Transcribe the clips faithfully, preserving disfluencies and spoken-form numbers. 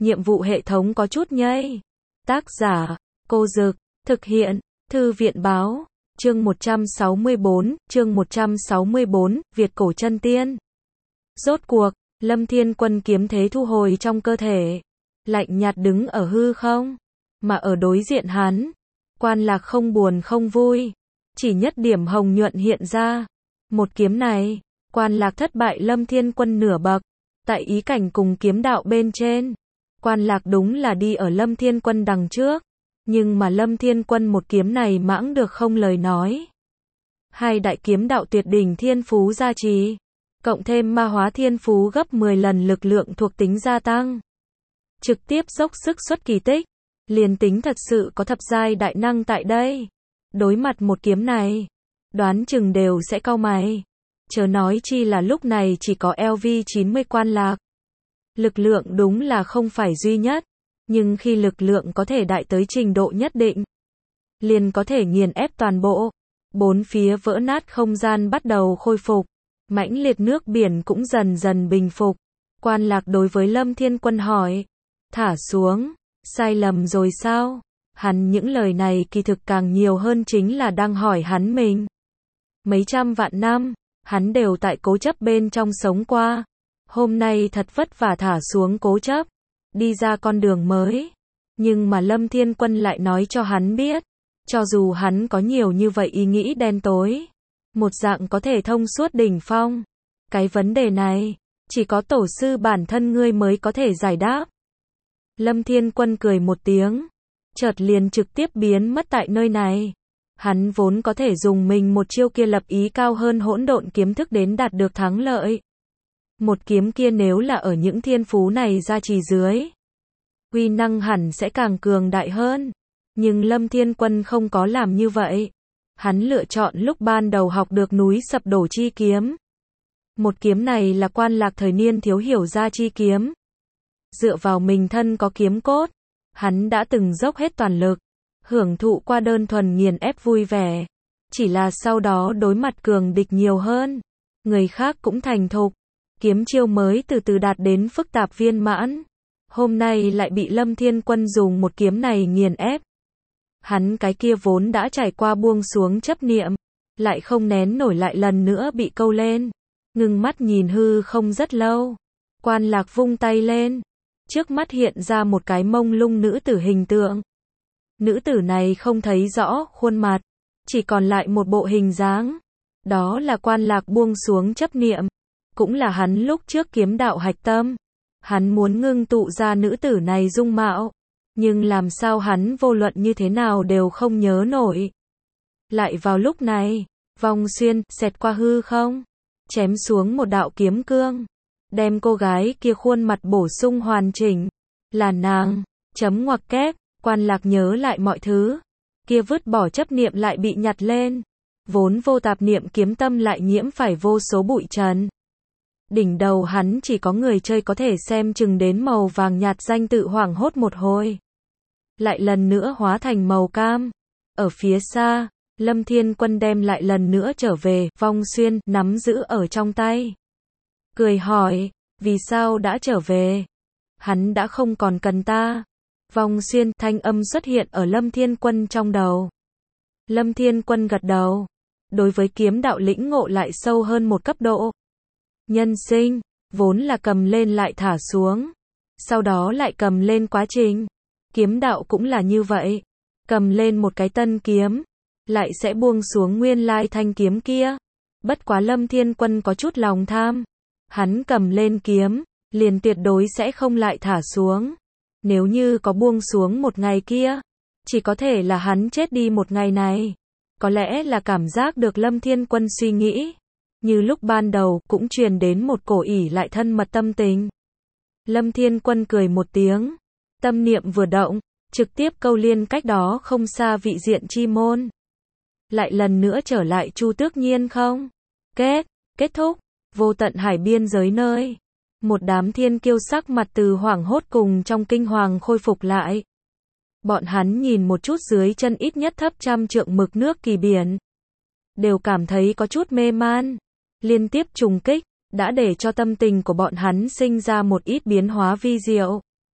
nhiệm vụ hệ thống có chút nhây. Tác giả, Cô Dực, thực hiện, Thư viện báo, chương một trăm sáu mươi bốn, chương một trăm sáu mươi bốn, Việt cổ chân tiên. Rốt cuộc, Lâm Thiên Quân kiếm thế thu hồi trong cơ thể, lạnh nhạt đứng ở hư không, mà ở đối diện hắn, Quan Lạc không buồn không vui, chỉ nhất điểm hồng nhuận hiện ra. Một kiếm này, Quan Lạc thất bại Lâm Thiên Quân nửa bậc, tại ý cảnh cùng kiếm đạo bên trên, Quan Lạc đúng là đi ở Lâm Thiên Quân đằng trước, nhưng mà Lâm Thiên Quân một kiếm này mãng được không lời nói. Hai đại kiếm đạo tuyệt đỉnh thiên phú gia trì, cộng thêm ma hóa thiên phú gấp mười lần lực lượng thuộc tính gia tăng, trực tiếp dốc sức xuất kỳ tích, liền tính thật sự có thập giai đại năng tại đây, đối mặt một kiếm này, đoán chừng đều sẽ cau mày, chớ nói chi là lúc này chỉ có L V chín mươi Quan Lạc. Lực lượng đúng là không phải duy nhất, nhưng khi lực lượng có thể đại tới trình độ nhất định, liền có thể nghiền ép toàn bộ. Bốn phía vỡ nát không gian bắt đầu khôi phục, mãnh liệt nước biển cũng dần dần bình phục. Quan Lạc đối với Lâm Thiên Quân hỏi, thả xuống, sai lầm rồi sao? Hắn những lời này kỳ thực càng nhiều hơn chính là đang hỏi hắn mình. Mấy trăm vạn năm, hắn đều tại cố chấp bên trong sống qua. Hôm nay thật vất vả thả xuống cố chấp, đi ra con đường mới. Nhưng mà Lâm Thiên Quân lại nói cho hắn biết, cho dù hắn có nhiều như vậy ý nghĩ đen tối, một dạng có thể thông suốt đỉnh phong. Cái vấn đề này, chỉ có tổ sư bản thân ngươi mới có thể giải đáp. Lâm Thiên Quân cười một tiếng, chợt liền trực tiếp biến mất tại nơi này. Hắn vốn có thể dùng mình một chiêu kia lập ý cao hơn hỗn độn kiếm thức đến đạt được thắng lợi. Một kiếm kia nếu là ở những thiên phú này gia trì dưới, uy năng hẳn sẽ càng cường đại hơn. Nhưng Lâm Thiên Quân không có làm như vậy. Hắn lựa chọn lúc ban đầu học được núi sập đổ chi kiếm. Một kiếm này là Quan Lạc thời niên thiếu hiểu ra chi kiếm. Dựa vào mình thân có kiếm cốt, hắn đã từng dốc hết toàn lực, hưởng thụ qua đơn thuần nghiền ép vui vẻ. Chỉ là sau đó đối mặt cường địch nhiều hơn, người khác cũng thành thục, kiếm chiêu mới từ từ đạt đến phức tạp viên mãn. Hôm nay lại bị Lâm Thiên Quân dùng một kiếm này nghiền ép. Hắn cái kia vốn đã trải qua buông xuống chấp niệm, lại không nén nổi lại lần nữa bị câu lên. Ngưng mắt nhìn hư không rất lâu. Quan Lạc vung tay lên, trước mắt hiện ra một cái mông lung nữ tử hình tượng. Nữ tử này không thấy rõ khuôn mặt, chỉ còn lại một bộ hình dáng. Đó là Quan Lạc buông xuống chấp niệm, cũng là hắn lúc trước kiếm đạo hạch tâm. Hắn muốn ngưng tụ ra nữ tử này dung mạo, nhưng làm sao hắn vô luận như thế nào đều không nhớ nổi. Lại vào lúc này, vòng xuyên, xẹt qua hư không, chém xuống một đạo kiếm cương, đem cô gái kia khuôn mặt bổ sung hoàn chỉnh. Là nàng, chấm ngoặc kép, Quan Lạc nhớ lại mọi thứ, kia vứt bỏ chấp niệm lại bị nhặt lên, vốn vô tạp niệm kiếm tâm lại nhiễm phải vô số bụi trần. Đỉnh đầu hắn chỉ có người chơi có thể xem chừng đến màu vàng nhạt danh tự hoảng hốt một hồi. Lại lần nữa hóa thành màu cam. Ở phía xa, Lâm Thiên Quân đem lại lần nữa trở về, vong xuyên, nắm giữ ở trong tay. Cười hỏi, vì sao đã trở về? Hắn đã không còn cần ta. Vong xuyên, thanh âm xuất hiện ở Lâm Thiên Quân trong đầu. Lâm Thiên Quân gật đầu. Đối với kiếm đạo lĩnh ngộ lại sâu hơn một cấp độ. Nhân sinh, vốn là cầm lên lại thả xuống, sau đó lại cầm lên quá trình. Kiếm đạo cũng là như vậy, cầm lên một cái tân kiếm, lại sẽ buông xuống nguyên lai thanh kiếm kia. Bất quá Lâm Thiên Quân có chút lòng tham, hắn cầm lên kiếm, liền tuyệt đối sẽ không lại thả xuống. Nếu như có buông xuống một ngày kia, chỉ có thể là hắn chết đi một ngày này. Có lẽ là cảm giác được Lâm Thiên Quân suy nghĩ, như lúc ban đầu cũng truyền đến một cổ ỉ lại thân mật tâm tình. Lâm Thiên Quân cười một tiếng, tâm niệm vừa động, trực tiếp câu liên cách đó không xa vị diện chi môn. Lại lần nữa trở lại Chu Tước Nhiên không? Kết, kết thúc, vô tận hải biên giới nơi. Một đám thiên kiêu sắc mặt từ hoảng hốt cùng trong kinh hoàng khôi phục lại. Bọn hắn nhìn một chút dưới chân ít nhất thấp trăm trượng mực nước kỳ biển, đều cảm thấy có chút mê man. Liên tiếp trùng kích, đã để cho tâm tình của bọn hắn sinh ra một ít biến hóa vi diệu.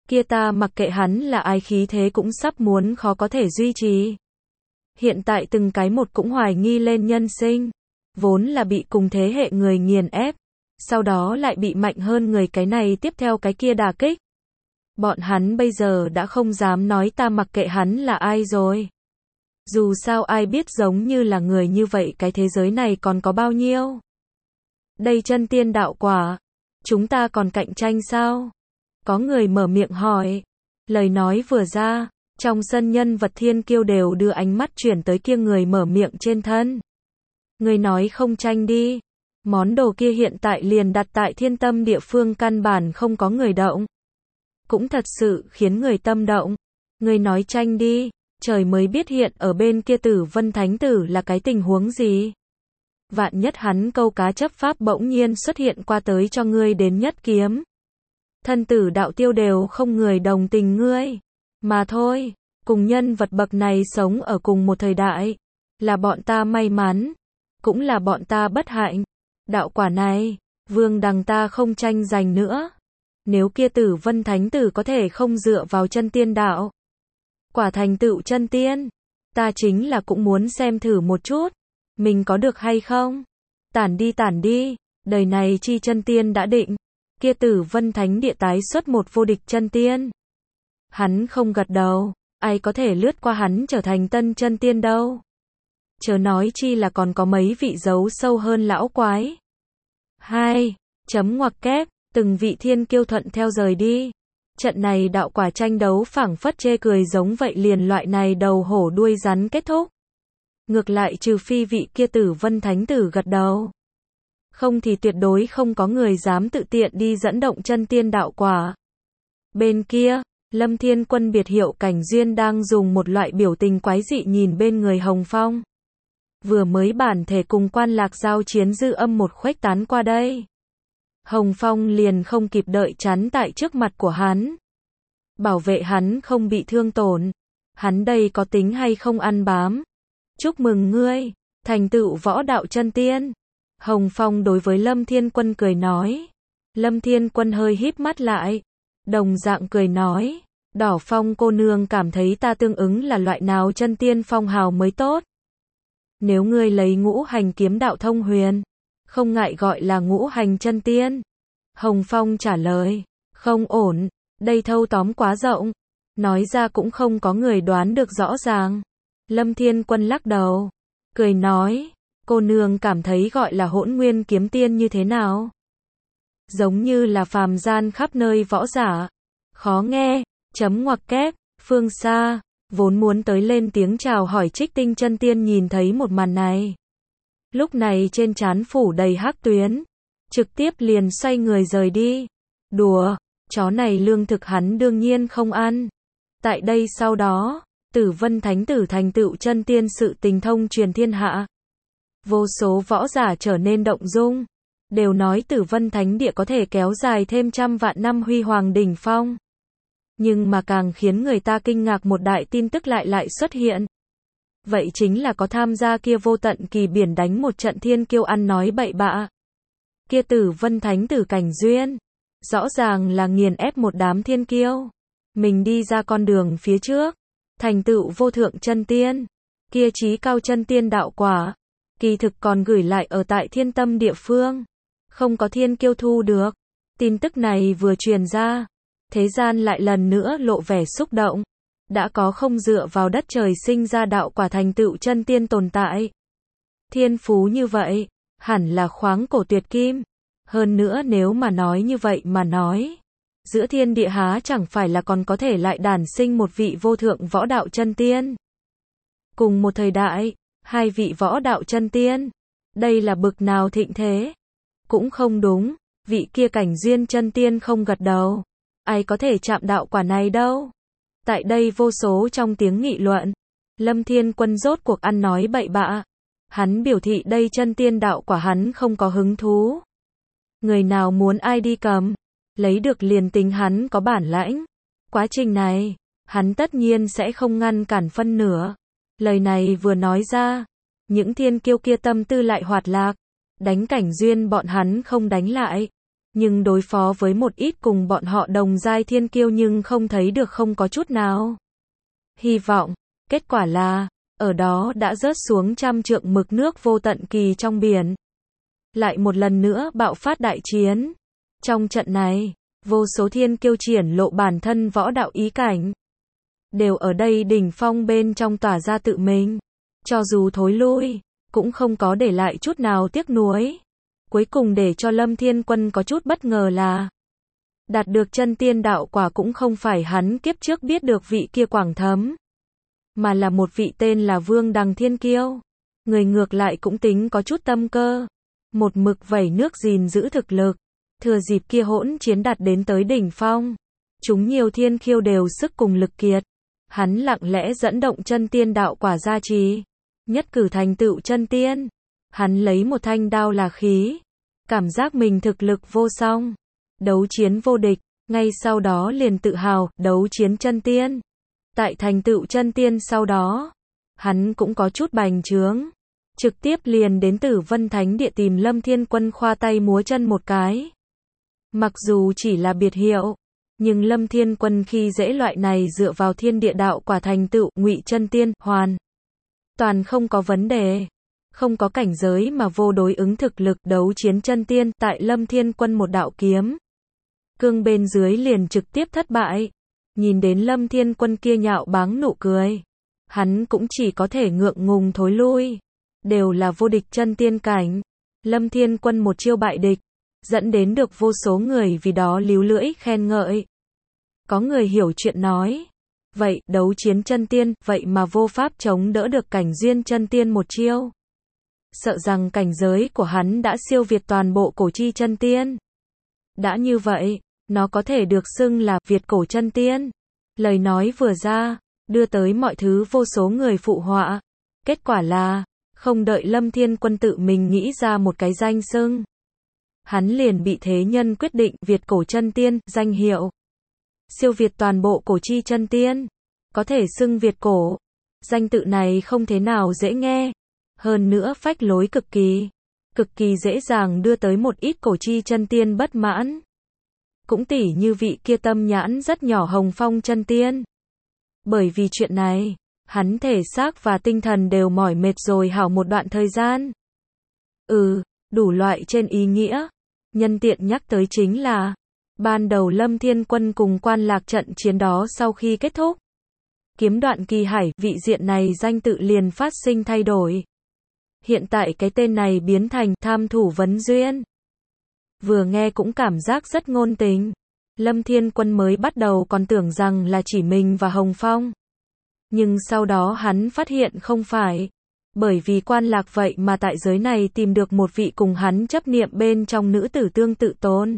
Kia ta mặc kệ hắn là ai, khí thế cũng sắp muốn khó có thể duy trì. Hiện tại từng cái một cũng hoài nghi lên nhân sinh. Vốn là bị cùng thế hệ người nghiền ép. Sau đó lại bị mạnh hơn người cái này tiếp theo cái kia đả kích. Bọn hắn bây giờ đã không dám nói ta mặc kệ hắn là ai rồi. Dù sao ai biết giống như là người như vậy cái thế giới này còn có bao nhiêu. Đây chân tiên đạo quả. Chúng ta còn cạnh tranh sao? Có người mở miệng hỏi. Lời nói vừa ra, trong sân nhân vật thiên kiêu đều đưa ánh mắt chuyển tới kia người mở miệng trên thân. Người nói không tranh đi. Món đồ kia hiện tại liền đặt tại thiên tâm địa phương, căn bản không có người động. Cũng thật sự khiến người tâm động. Người nói tranh đi, trời mới biết hiện ở bên kia Tử Vân Thánh Tử là cái tình huống gì. Vạn nhất hắn câu cá chấp pháp bỗng nhiên xuất hiện qua tới cho ngươi đến nhất kiếm. Thân tử đạo tiêu đều không người đồng tình ngươi. Mà thôi, cùng nhân vật bậc này sống ở cùng một thời đại. Là bọn ta may mắn. Cũng là bọn ta bất hạnh. Đạo quả này, vương đằng ta không tranh giành nữa. Nếu kia Tử Vân Thánh Tử có thể không dựa vào chân tiên đạo. Quả thành tựu chân tiên. Ta chính là cũng muốn xem thử một chút. Mình có được hay không? Tản đi tản đi. Đời này chi chân tiên đã định. Kia Tử Vân Thánh Địa tái xuất một vô địch chân tiên. Hắn không gật đầu. Ai có thể lướt qua hắn trở thành tân chân tiên đâu. Chớ nói chi là còn có mấy vị giấu sâu hơn lão quái. Hai. Chấm ngoặc kép. Từng vị thiên kiêu thuận theo rời đi. Trận này đạo quả tranh đấu phảng phất chê cười giống vậy, liền loại này đầu hổ đuôi rắn kết thúc. Ngược lại trừ phi vị kia Tử Vân Thánh Tử gật đầu. Không thì tuyệt đối không có người dám tự tiện đi dẫn động chân tiên đạo quả. Bên kia, Lâm Thiên Quân biệt hiệu Cảnh Duyên đang dùng một loại biểu tình quái dị nhìn bên người Hồng Phong. Vừa mới bản thể cùng Quan Lạc giao chiến dư âm một khuếch tán qua đây. Hồng Phong liền không kịp đợi chắn tại trước mặt của hắn. Bảo vệ hắn không bị thương tổn. Hắn đây có tính hay không ăn bám. Chúc mừng ngươi, thành tựu võ đạo chân tiên. Hồng Phong đối với Lâm Thiên Quân cười nói. Lâm Thiên Quân hơi híp mắt lại. Đồng dạng cười nói. Đỏ Phong cô nương cảm thấy ta tương ứng là loại nào chân tiên phong hào mới tốt. Nếu ngươi lấy ngũ hành kiếm đạo thông huyền. Không ngại gọi là ngũ hành chân tiên. Hồng Phong trả lời. Không ổn. Đây thâu tóm quá rộng. Nói ra cũng không có người đoán được rõ ràng. Lâm Thiên Quân lắc đầu. Cười nói. Cô nương cảm thấy gọi là hỗn nguyên kiếm tiên như thế nào? Giống như là phàm gian khắp nơi võ giả. Khó nghe. Chấm ngoặc kép. Phương xa. Vốn muốn tới lên tiếng chào hỏi Trích Tinh chân tiên nhìn thấy một màn này. Lúc này trên trán phủ đầy hắc tuyến. Trực tiếp liền xoay người rời đi. Đùa. Chó này lương thực hắn đương nhiên không ăn. Tại đây sau đó, Tử Vân Thánh Tử thành tựu chân tiên sự tình thông truyền thiên hạ. Vô số võ giả trở nên động dung. Đều nói Tử Vân Thánh Địa có thể kéo dài thêm trăm vạn năm huy hoàng đỉnh phong. Nhưng mà càng khiến người ta kinh ngạc một đại tin tức lại lại xuất hiện. Vậy chính là có tham gia kia vô tận kỳ biển đánh một trận thiên kiêu ăn nói bậy bạ. Kia Tử Vân Thánh Tử Cảnh Duyên. Rõ ràng là nghiền ép một đám thiên kiêu. Mình đi ra con đường phía trước. Thành tựu vô thượng chân tiên. Kia chí cao chân tiên đạo quả. Kỳ thực còn gửi lại ở tại thiên tâm địa phương. Không có thiên kiêu thu được. Tin tức này vừa truyền ra. Thế gian lại lần nữa lộ vẻ xúc động. Đã có không dựa vào đất trời sinh ra đạo quả thành tựu chân tiên tồn tại. Thiên phú như vậy. Hẳn là khoáng cổ tuyệt kim. Hơn nữa nếu mà nói như vậy mà nói. Giữa thiên địa há chẳng phải là còn có thể lại đản sinh một vị vô thượng võ đạo chân tiên. Cùng một thời đại. Hai vị võ đạo chân tiên. Đây là bực nào thịnh thế. Cũng không đúng. Vị kia Cảnh Duyên chân tiên không gật đầu. Ai có thể chạm đạo quả này đâu. Tại đây vô số trong tiếng nghị luận. Lâm Thiên Quân rốt cuộc ăn nói bậy bạ. Hắn biểu thị đây chân tiên đạo quả hắn không có hứng thú. Người nào muốn ai đi cầm. Lấy được liền tính hắn có bản lãnh. Quá trình này. Hắn tất nhiên sẽ không ngăn cản phân nửa. Lời này vừa nói ra. Những thiên kiêu kia tâm tư lại hoạt lạc. Đánh Cảnh Duyên bọn hắn không đánh lại. Nhưng đối phó với một ít cùng bọn họ đồng giai thiên kiêu nhưng không thấy được không có chút nào hy vọng. Kết quả là, ở đó đã rớt xuống trăm trượng mực nước vô tận kỳ trong biển. Lại một lần nữa bạo phát đại chiến. Trong trận này, vô số thiên kiêu triển lộ bản thân võ đạo ý cảnh. Đều ở đây đỉnh phong bên trong tỏa ra tự mình. Cho dù thối lui, cũng không có để lại chút nào tiếc nuối. Cuối cùng để cho Lâm Thiên Quân có chút bất ngờ là đạt được chân tiên đạo quả cũng không phải hắn kiếp trước biết được vị kia Quảng Thấm, mà là một vị tên là Vương Đằng Thiên Kiêu. Người ngược lại cũng tính có chút tâm cơ, một mực vẩy nước gìn giữ thực lực, thừa dịp kia hỗn chiến đạt đến tới đỉnh phong. Chúng nhiều thiên kiêu đều sức cùng lực kiệt. Hắn lặng lẽ dẫn động chân tiên đạo quả gia trì, nhất cử thành tựu chân tiên. Hắn lấy một thanh đao là khí, cảm giác mình thực lực vô song, đấu chiến vô địch, ngay sau đó liền tự hào, đấu chiến chân tiên. Tại thành tựu chân tiên sau đó, hắn cũng có chút bành trướng, trực tiếp liền đến Tử Vân Thánh Địa tìm Lâm Thiên Quân khoa tay múa chân một cái. Mặc dù chỉ là biệt hiệu, nhưng Lâm Thiên Quân khi dễ loại này dựa vào thiên địa đạo quả thành tựu ngụy chân tiên, hoàn toàn không có vấn đề. Không có cảnh giới mà vô đối ứng thực lực đấu chiến chân tiên, tại Lâm Thiên Quân một đạo kiếm cương bên dưới liền trực tiếp thất bại. Nhìn đến Lâm Thiên Quân kia nhạo báng nụ cười, hắn cũng chỉ có thể ngượng ngùng thối lui. Đều là vô địch chân tiên cảnh. Lâm Thiên Quân một chiêu bại địch, dẫn đến được vô số người vì đó líu lưỡi khen ngợi. Có người hiểu chuyện nói, vậy, đấu chiến chân tiên, vậy mà vô pháp chống đỡ được cảnh duyên chân tiên một chiêu. Sợ rằng cảnh giới của hắn đã siêu việt toàn bộ cổ chi chân tiên. Đã như vậy, nó có thể được xưng là Việt cổ chân tiên. Lời nói vừa ra, đưa tới mọi thứ vô số người phụ họa. Kết quả là, không đợi Lâm Thiên Quân tự mình nghĩ ra một cái danh xưng, hắn liền bị thế nhân quyết định Việt cổ chân tiên, danh hiệu siêu việt toàn bộ cổ chi chân tiên, có thể xưng Việt cổ. Danh tự này không thế nào dễ nghe, hơn nữa phách lối cực kỳ, cực kỳ dễ dàng đưa tới một ít cổ chi chân tiên bất mãn. Cũng tỉ như vị kia tâm nhãn rất nhỏ Hồng Phong chân tiên. Bởi vì chuyện này, hắn thể xác và tinh thần đều mỏi mệt rồi hảo một đoạn thời gian. Ừ, đủ loại trên ý nghĩa. Nhân tiện nhắc tới chính là, ban đầu Lâm Thiên Quân cùng Quan Lạc trận chiến đó sau khi kết thúc, kiếm đoạn kỳ hải, vị diện này danh tự liền phát sinh thay đổi. Hiện tại cái tên này biến thành tham thủ vấn duyên. Vừa nghe cũng cảm giác rất ngôn tình. Lâm Thiên Quân mới bắt đầu còn tưởng rằng là chỉ mình và Hồng Phong. Nhưng sau đó hắn phát hiện không phải. Bởi vì Quan Lạc vậy mà tại giới này tìm được một vị cùng hắn chấp niệm bên trong nữ tử tương tự tồn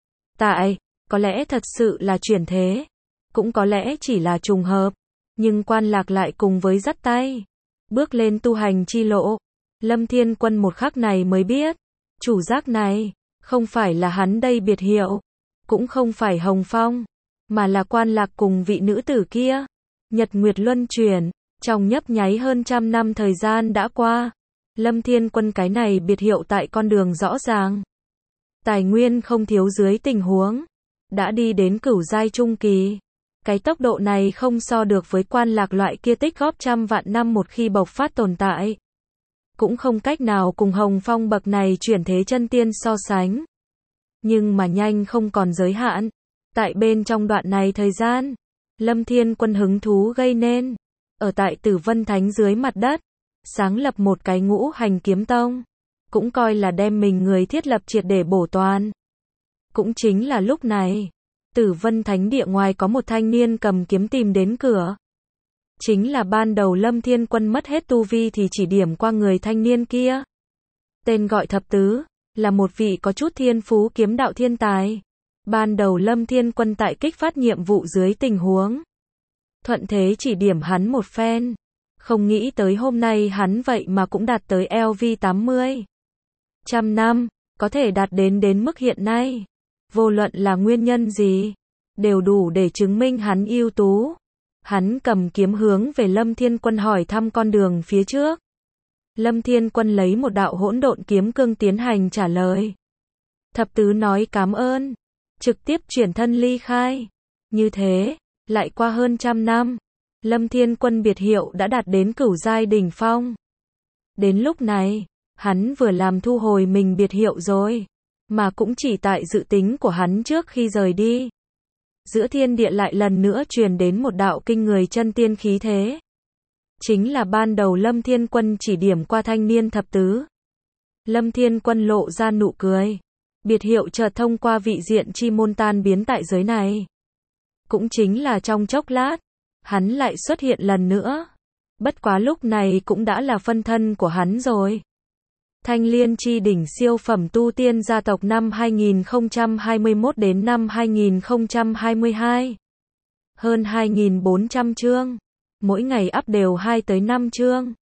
tại. Có lẽ thật sự là chuyển thế, cũng có lẽ chỉ là trùng hợp. Nhưng Quan Lạc lại cùng với dắt tay, bước lên tu hành chi lộ. Lâm Thiên Quân một khắc này mới biết, chủ giác này, không phải là hắn đây biệt hiệu, cũng không phải Hồng Phong, mà là Quan Lạc cùng vị nữ tử kia. Nhật Nguyệt luân chuyển, trong nhấp nháy hơn trăm năm thời gian đã qua. Lâm Thiên Quân cái này biệt hiệu tại con đường rõ ràng, tài nguyên không thiếu dưới tình huống, đã đi đến cửu giai trung kỳ. Cái tốc độ này không so được với Quan Lạc loại kia tích góp trăm vạn năm một khi bộc phát tồn tại. Cũng không cách nào cùng Hồng Phong bậc này chuyển thế chân tiên so sánh. Nhưng mà nhanh không còn giới hạn. Tại bên trong đoạn này thời gian, Lâm Thiên Quân hứng thú gây nên. Ở tại Tử Vân Thánh dưới mặt đất, sáng lập một cái ngũ hành kiếm tông. Cũng coi là đem mình người thiết lập triệt để bổ toàn. Cũng chính là lúc này, Tử Vân Thánh địa ngoài có một thanh niên cầm kiếm tìm đến cửa. Chính là ban đầu Lâm Thiên Quân mất hết tu vi thì chỉ điểm qua người thanh niên kia. Tên gọi Thập Tứ, là một vị có chút thiên phú kiếm đạo thiên tài. Ban đầu Lâm Thiên Quân tại kích phát nhiệm vụ dưới tình huống thuận thế chỉ điểm hắn một phen. Không nghĩ tới hôm nay hắn vậy mà cũng đạt tới L V tám mươi. Trăm năm, có thể đạt đến đến mức hiện nay. Vô luận là nguyên nhân gì, đều đủ để chứng minh hắn ưu tú. Hắn cầm kiếm hướng về Lâm Thiên Quân hỏi thăm con đường phía trước. Lâm Thiên Quân lấy một đạo hỗn độn kiếm cương tiến hành trả lời. Thập tứ nói cảm ơn, trực tiếp chuyển thân ly khai. Như thế, lại qua hơn trăm năm, Lâm Thiên Quân biệt hiệu đã đạt đến cửu giai đỉnh phong. Đến lúc này, hắn vừa làm thu hồi mình biệt hiệu rồi, mà cũng chỉ tại dự tính của hắn trước khi rời đi. Giữa thiên địa lại lần nữa truyền đến một đạo kinh người chân tiên khí thế. Chính là ban đầu Lâm Thiên Quân chỉ điểm qua thanh niên thập tứ. Lâm Thiên Quân lộ ra nụ cười. Biệt hiệu chợt thông qua vị diện chi môn tan biến tại giới này. Cũng chính là trong chốc lát, hắn lại xuất hiện lần nữa. Bất quá lúc này cũng đã là phân thân của hắn rồi. Thanh Liên chi đỉnh siêu phẩm tu tiên gia tộc năm hai nghìn không trăm hai mươi mốt đến năm hai nghìn không trăm hai mươi hai. Hơn hai nghìn bốn trăm chương. Mỗi ngày up đều hai tới năm chương.